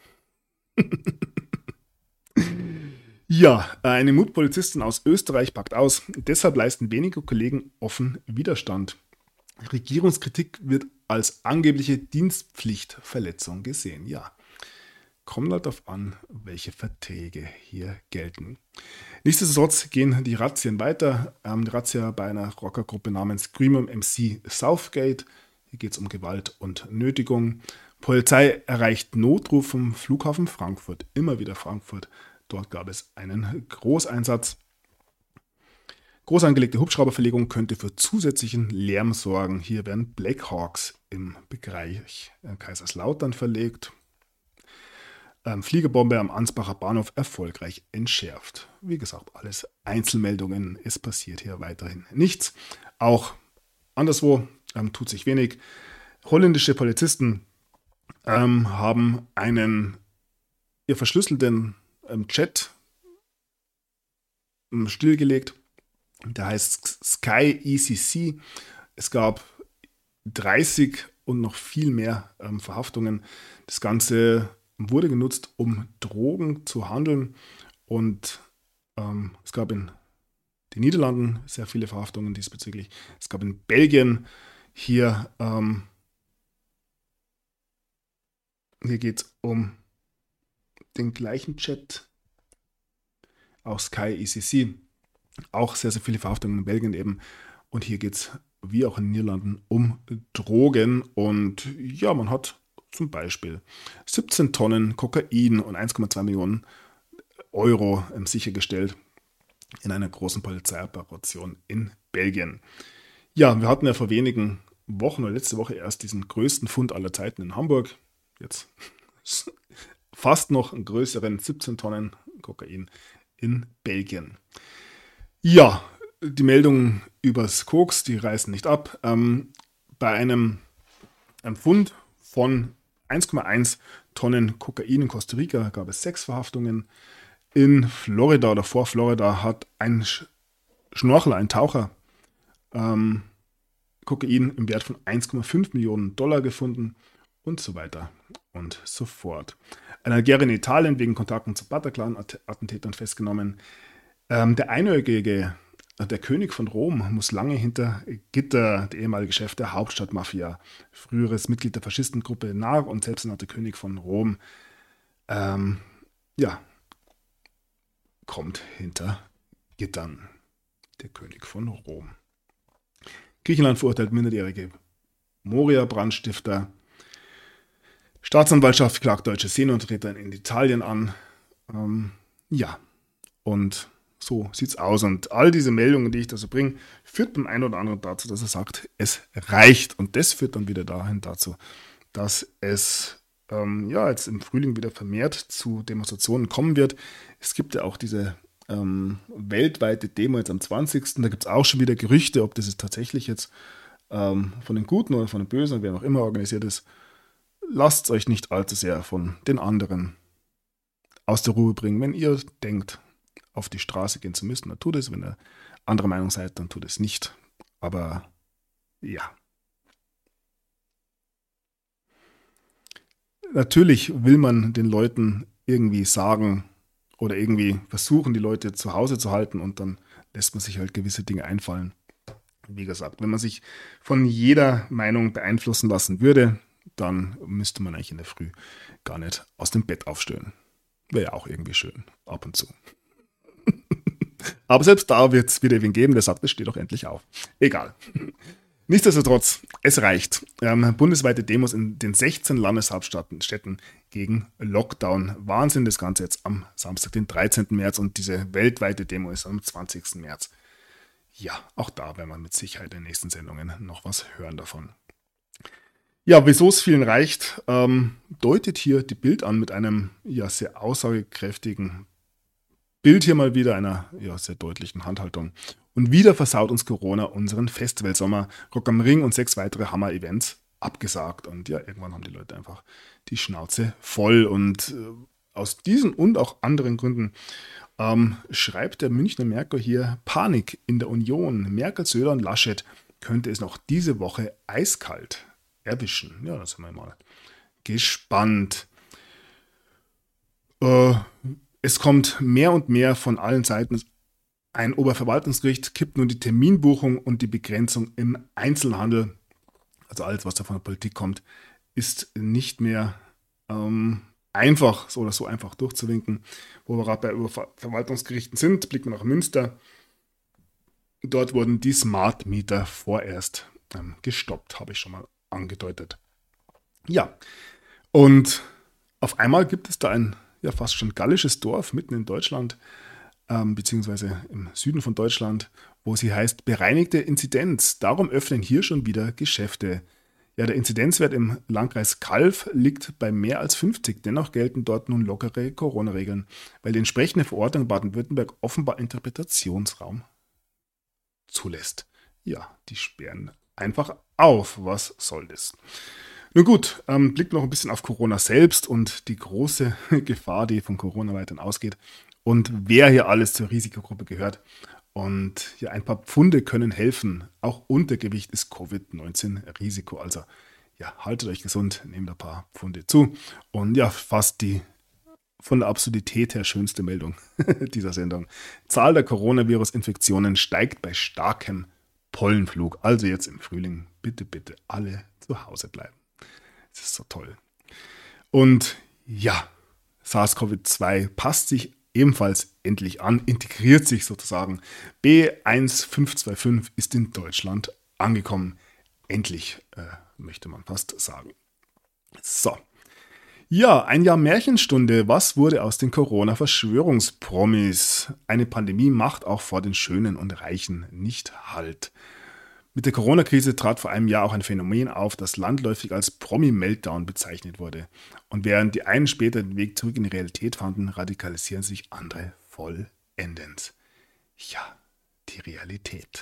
Ja, eine Mutpolizistin aus Österreich packt aus. Deshalb leisten wenige Kollegen offen Widerstand. Regierungskritik wird als angebliche Dienstpflichtverletzung gesehen. Ja, kommt halt darauf an, welche Verträge hier gelten. Nichtsdestotrotz gehen die Razzien weiter. Die Razzia bei einer Rockergruppe namens Screamo MC Southgate. Hier geht es um Gewalt und Nötigung. Polizei erreicht Notruf vom Flughafen Frankfurt. Immer wieder Frankfurt. Dort gab es einen Großeinsatz. Groß angelegte Hubschrauberverlegung könnte für zusätzlichen Lärm sorgen. Hier werden Blackhawks im Bereich Kaiserslautern verlegt. Fliegerbombe am Ansbacher Bahnhof erfolgreich entschärft. Wie gesagt, alles Einzelmeldungen. Es passiert hier weiterhin nichts. Auch anderswo tut sich wenig. Holländische Polizisten haben einen ihr verschlüsselten Chat stillgelegt. Der heißt Sky ECC. Es gab 30 und noch viel mehr Verhaftungen. Das Ganze wurde genutzt, um Drogen zu handeln. Und es gab in den Niederlanden sehr viele Verhaftungen diesbezüglich. Es gab in Belgien hier geht es um den gleichen Chat aus Sky ECC. Auch sehr, sehr viele Verhaftungen in Belgien eben. Und hier geht es, wie auch in den Niederlanden, um Drogen. Und ja, man hat zum Beispiel 17 Tonnen Kokain und 1,2 Millionen Euro sichergestellt in einer großen Polizeioperation in Belgien. Ja, wir hatten ja vor wenigen Wochen oder letzte Woche erst diesen größten Fund aller Zeiten in Hamburg. Jetzt fast noch einen größeren 17 Tonnen Kokain in Belgien. Ja, die Meldungen übers Koks, die reißen nicht ab. Bei einem Fund von 1,1 Tonnen Kokain in Costa Rica gab es 6 Verhaftungen. In Florida oder vor Florida hat ein Schnorchler, ein Taucher, Kokain im Wert von 1,5 Millionen Dollar gefunden und so weiter und so fort. Ein Algerier in Italien wegen Kontakten zu Bataclan-Attentätern festgenommen. Der Einäugige, der König von Rom, muss lange hinter Gitter, der ehemalige Chef der Hauptstadtmafia, früheres Mitglied der Faschistengruppe NAR und selbsternannter König von Rom, kommt hinter Gittern. Der König von Rom. Griechenland verurteilt minderjährige Moria-Brandstifter. Staatsanwaltschaft klagt deutsche Seenotretter in Italien an. Und so sieht's aus. Und all diese Meldungen, die ich da so bringe, führt beim einen oder anderen dazu, dass er sagt, es reicht. Und das führt dann wieder dazu, dass es jetzt im Frühling wieder vermehrt zu Demonstrationen kommen wird. Es gibt ja auch diese weltweite Demo jetzt am 20. Da gibt es auch schon wieder Gerüchte, ob das jetzt tatsächlich jetzt von den Guten oder von den Bösen, wer auch immer organisiert ist. Lasst euch nicht allzu sehr von den anderen aus der Ruhe bringen. Wenn ihr denkt, auf die Straße gehen zu müssen, dann tut es. Wenn ihr anderer Meinung seid, dann tut es nicht. Aber ja. Natürlich will man den Leuten irgendwie sagen oder irgendwie versuchen, die Leute zu Hause zu halten und dann lässt man sich halt gewisse Dinge einfallen. Wie gesagt, wenn man sich von jeder Meinung beeinflussen lassen würde, dann müsste man eigentlich in der Früh gar nicht aus dem Bett aufstehen. Wäre ja auch irgendwie schön, ab und zu. Aber selbst da wird es wieder wen geben, der sagt, es steht doch endlich auf. Egal. Nichtsdestotrotz, es reicht. Bundesweite Demos in den 16 Landeshauptstädten gegen Lockdown. Wahnsinn, das Ganze jetzt am Samstag, den 13. März und diese weltweite Demo ist am 20. März. Ja, auch da werden wir mit Sicherheit in den nächsten Sendungen noch was hören davon. Ja, wieso es vielen reicht, deutet hier die Bild an mit einem sehr aussagekräftigen Bild hier mal wieder einer sehr deutlichen Handhaltung. Und wieder versaut uns Corona unseren Festivalsommer. Rock am Ring und 6 weitere Hammer-Events abgesagt. Und ja, irgendwann haben die Leute einfach die Schnauze voll. Und aus diesen und auch anderen Gründen schreibt der Münchner Merkur hier: Panik in der Union. Merkel, Söder und Laschet könnte es noch diese Woche eiskalt erwischen. Ja, da sind wir mal gespannt. Es kommt mehr und mehr von allen Seiten. Ein Oberverwaltungsgericht kippt nun die Terminbuchung und die Begrenzung im Einzelhandel. Also alles, was da von der Politik kommt, ist nicht mehr einfach so oder so einfach durchzuwinken. Wo wir gerade bei Oberverwaltungsgerichten sind, blicken wir nach Münster. Dort wurden die Smart Meter vorerst gestoppt, habe ich schon mal angedeutet. Ja, und auf einmal gibt es da ein fast schon gallisches Dorf mitten in Deutschland, beziehungsweise im Süden von Deutschland, wo sie heißt bereinigte Inzidenz. Darum öffnen hier schon wieder Geschäfte. Ja, der Inzidenzwert im Landkreis Calw liegt bei mehr als 50. Dennoch gelten dort nun lockere Corona-Regeln, weil die entsprechende Verordnung Baden-Württemberg offenbar Interpretationsraum zulässt. Ja, die sperren einfach auf. Was soll das? Nun gut, blicken wir noch ein bisschen auf Corona selbst und die große Gefahr, die von Corona weiterhin ausgeht und wer hier alles zur Risikogruppe gehört. Und ja, ein paar Pfunde können helfen. Auch Untergewicht ist Covid-19-Risiko. Also ja, haltet euch gesund, nehmt ein paar Pfunde zu und ja, fast die von der Absurdität her schönste Meldung dieser Sendung. Zahl der Coronavirus-Infektionen steigt bei starkem Pollenflug. Also jetzt im Frühling bitte, bitte alle zu Hause bleiben. Das ist so toll. Und ja, SARS-CoV-2 passt sich ebenfalls endlich an, integriert sich sozusagen. B1525 ist in Deutschland angekommen. Endlich, möchte man fast sagen. So. Ja, ein Jahr Märchenstunde. Was wurde aus den Corona-Verschwörungspromis? Eine Pandemie macht auch vor den Schönen und Reichen nicht Halt. Mit der Corona-Krise trat vor einem Jahr auch ein Phänomen auf, das landläufig als Promi-Meltdown bezeichnet wurde. Und während die einen später den Weg zurück in die Realität fanden, radikalisieren sich andere vollendend. Ja, die Realität.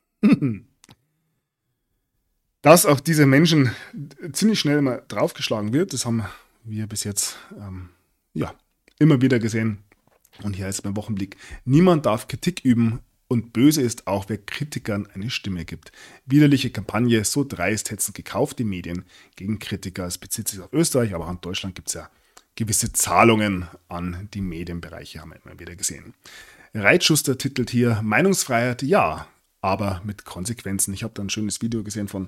Dass auf diese Menschen ziemlich schnell mal draufgeschlagen wird, das haben wir bis jetzt immer wieder gesehen. Und hier ist beim Wochenblick: Niemand darf Kritik üben und böse ist auch, wer Kritikern eine Stimme gibt. Widerliche Kampagne, so dreist hetzen gekaufte Medien gegen Kritiker. Es bezieht sich auf Österreich, aber auch in Deutschland gibt es ja gewisse Zahlungen an die Medienbereiche, haben wir immer wieder gesehen. Reitschuster titelt hier: Meinungsfreiheit, ja, aber mit Konsequenzen. Ich habe da ein schönes Video gesehen von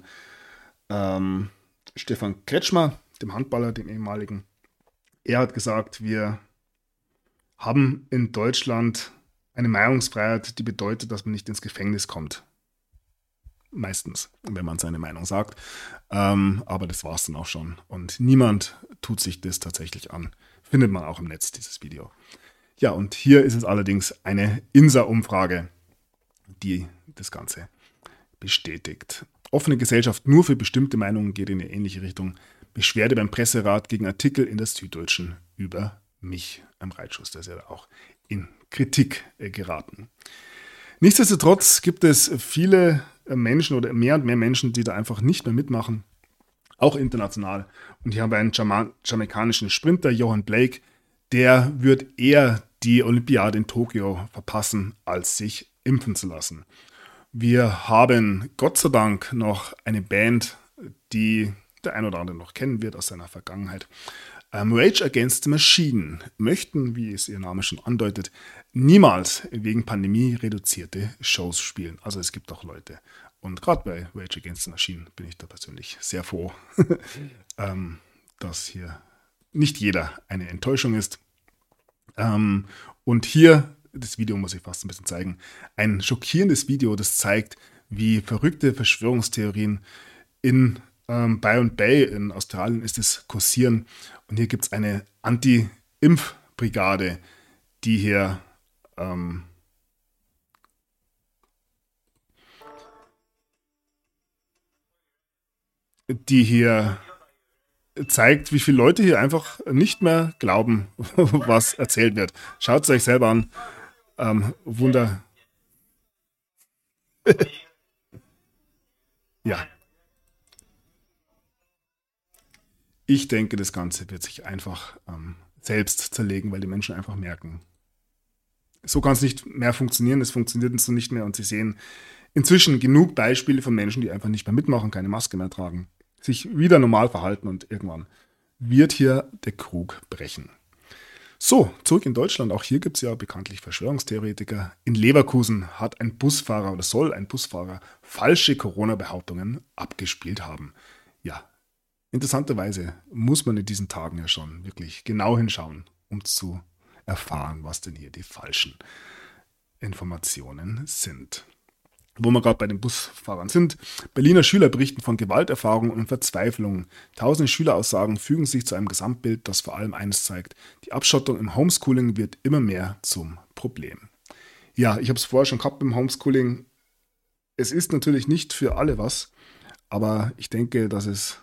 Stefan Kretschmer, dem Handballer, dem ehemaligen. Er hat gesagt, wir haben in Deutschland eine Meinungsfreiheit, die bedeutet, dass man nicht ins Gefängnis kommt. Meistens, wenn man seine Meinung sagt. Aber das war es dann auch schon. Und niemand tut sich das tatsächlich an. Findet man auch im Netz, dieses Video. Ja, und hier ist es allerdings eine INSA-Umfrage, die das Ganze bestätigt. Offene Gesellschaft nur für bestimmte Meinungen geht in eine ähnliche Richtung. Beschwerde beim Presserat gegen Artikel in der Süddeutschen über mich. Am Reitschuster ist ja auch in Kritik geraten. Nichtsdestotrotz gibt es viele Menschen oder mehr und mehr Menschen, die da einfach nicht mehr mitmachen, auch international. Und hier haben wir einen jamaikanischen Sprinter, Johan Blake, der wird eher die Olympiade in Tokio verpassen, als sich impfen zu lassen. Wir haben Gott sei Dank noch eine Band, die der ein oder andere noch kennen wird aus seiner Vergangenheit. Rage Against the Machine möchten, wie es ihr Name schon andeutet, niemals wegen Pandemie reduzierte Shows spielen. Also es gibt auch Leute. Und gerade bei Rage Against the Machine bin ich da persönlich sehr froh, dass hier nicht jeder eine Enttäuschung ist. Und hier, das Video muss ich fast ein bisschen zeigen, ein schockierendes Video, das zeigt, wie verrückte Verschwörungstheorien in Byron Bay in Australien ist es kursieren. Und hier gibt es eine Anti-Impf-Brigade, die hier zeigt, wie viele Leute hier einfach nicht mehr glauben, was erzählt wird. Schaut es euch selber an. Wunder. Ja. Ich denke, das Ganze wird sich einfach selbst zerlegen, weil die Menschen einfach merken, so kann es nicht mehr funktionieren, es funktioniert so nicht mehr und sie sehen inzwischen genug Beispiele von Menschen, die einfach nicht mehr mitmachen, keine Maske mehr tragen, sich wieder normal verhalten und irgendwann wird hier der Krug brechen. So, zurück in Deutschland. Auch hier gibt es ja bekanntlich Verschwörungstheoretiker. In Leverkusen hat ein Busfahrer oder soll ein Busfahrer falsche Corona-Behauptungen abgespielt haben. Ja, interessanterweise muss man in diesen Tagen ja schon wirklich genau hinschauen, um zu erfahren, was denn hier die falschen Informationen sind. Wo wir gerade bei den Busfahrern sind: Berliner Schüler berichten von Gewalterfahrungen und Verzweiflung. Tausende Schüleraussagen fügen sich zu einem Gesamtbild, das vor allem eines zeigt: Die Abschottung im Homeschooling wird immer mehr zum Problem. Ja, ich habe es vorher schon gehabt im Homeschooling. Es ist natürlich nicht für alle was, aber ich denke, dass es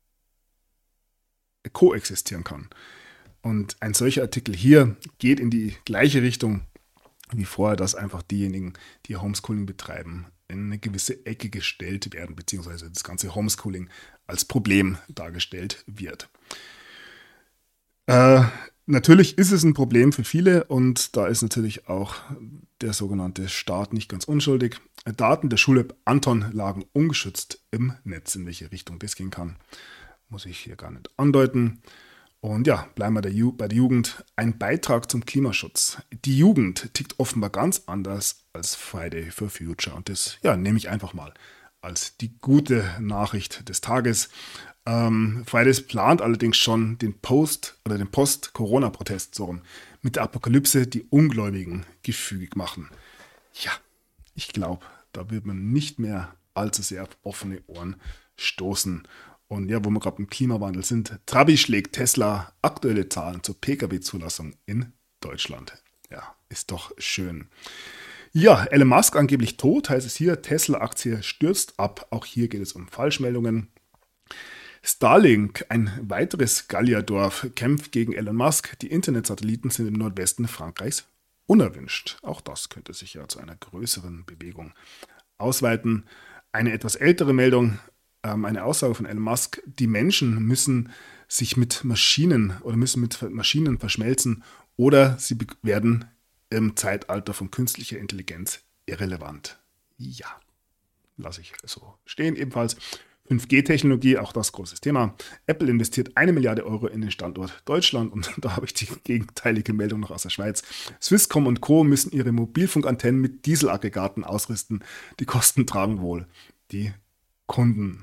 koexistieren kann. Und ein solcher Artikel hier geht in die gleiche Richtung wie vorher, dass einfach diejenigen, die Homeschooling betreiben, in eine gewisse Ecke gestellt werden, beziehungsweise das ganze Homeschooling als Problem dargestellt wird. Natürlich ist es ein Problem für viele und da ist natürlich auch der sogenannte Staat nicht ganz unschuldig. Daten der Schule Anton lagen ungeschützt im Netz. In welche Richtung das gehen kann, muss ich hier gar nicht andeuten. Und ja, bleiben wir bei der Jugend. Ein Beitrag zum Klimaschutz. Die Jugend tickt offenbar ganz anders als Friday for Future. Und das nehme ich einfach mal als die gute Nachricht des Tages. Fridays plant allerdings schon den Post-Corona-Protest so rum, mit der Apokalypse die Ungläubigen gefügig machen. Ja, ich glaube, da wird man nicht mehr allzu sehr auf offene Ohren stoßen. Und ja, wo wir gerade im Klimawandel sind, Trabi schlägt Tesla aktuelle Zahlen zur Pkw-Zulassung in Deutschland. Ja, ist doch schön. Ja, Elon Musk angeblich tot, heißt es hier, Tesla-Aktie stürzt ab. Auch hier geht es um Falschmeldungen. Starlink, ein weiteres Gallierdorf, kämpft gegen Elon Musk. Die Internetsatelliten sind im Nordwesten Frankreichs unerwünscht. Auch das könnte sich ja zu einer größeren Bewegung ausweiten. Eine etwas ältere Meldung, eine Aussage von Elon Musk, die Menschen müssen mit Maschinen verschmelzen oder sie werden im Zeitalter von künstlicher Intelligenz irrelevant. Ja, lasse ich so stehen. Ebenfalls 5G-Technologie, auch das großes Thema. Apple investiert 1 Milliarde Euro in den Standort Deutschland und da habe ich die gegenteilige Meldung noch aus der Schweiz. Swisscom und Co. müssen ihre Mobilfunkantennen mit Dieselaggregaten ausrüsten. Die Kosten tragen wohl die Kunden.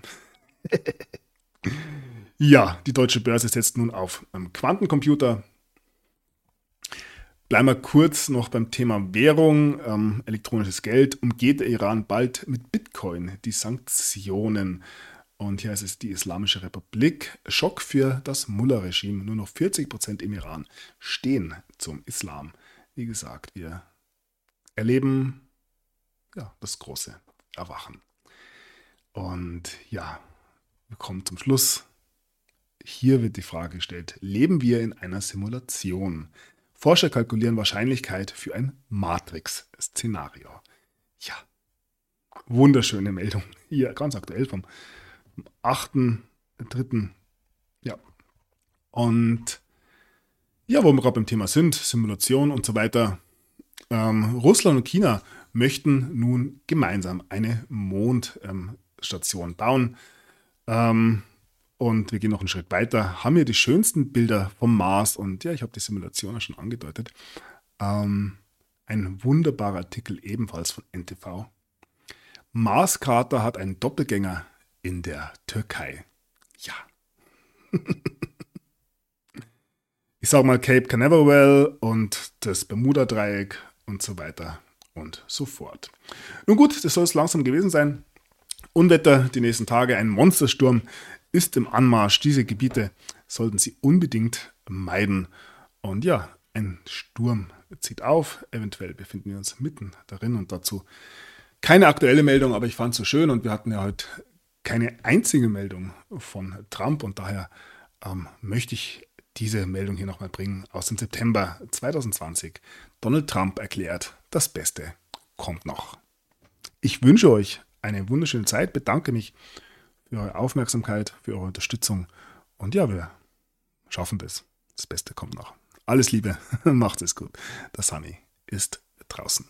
Ja, die deutsche Börse setzt nun auf Quantencomputer. Bleiben wir kurz noch beim Thema Währung, elektronisches Geld. Umgeht der Iran bald mit Bitcoin die Sanktionen? Und hier ist es die Islamische Republik. Schock für das Mullah-Regime. Nur noch 40% im Iran stehen zum Islam. Wie gesagt, wir erleben das große Erwachen. Und ja, wir kommen zum Schluss. Hier wird die Frage gestellt, leben wir in einer Simulation? Forscher kalkulieren Wahrscheinlichkeit für ein Matrix-Szenario. Ja, wunderschöne Meldung. Hier ganz aktuell vom 8.3. Ja. Und ja, wo wir gerade beim Thema sind, Simulation und so weiter. Russland und China möchten nun gemeinsam eine Mondstation bauen. Und wir gehen noch einen Schritt weiter, haben hier die schönsten Bilder vom Mars und ja, ich habe die Simulation ja schon angedeutet. Ein wunderbarer Artikel ebenfalls von NTV. Marskrater hat einen Doppelgänger in der Türkei. Ja. Ich sage mal Cape Canaveral und das Bermuda-Dreieck und so weiter und so fort. Nun gut, das soll es langsam gewesen sein. Unwetter die nächsten Tage, ein Monstersturm ist im Anmarsch. Diese Gebiete sollten Sie unbedingt meiden. Und ja, ein Sturm zieht auf. Eventuell befinden wir uns mitten darin und dazu keine aktuelle Meldung, aber ich fand es so schön und wir hatten ja heute keine einzige Meldung von Trump und daher möchte ich diese Meldung hier nochmal bringen aus dem September 2020. Donald Trump erklärt, das Beste kommt noch. Ich wünsche euch eine wunderschöne Zeit, bedanke mich für eure Aufmerksamkeit, für eure Unterstützung. Und ja, wir schaffen das. Das Beste kommt noch. Alles Liebe, macht es gut. Der Sunny ist draußen.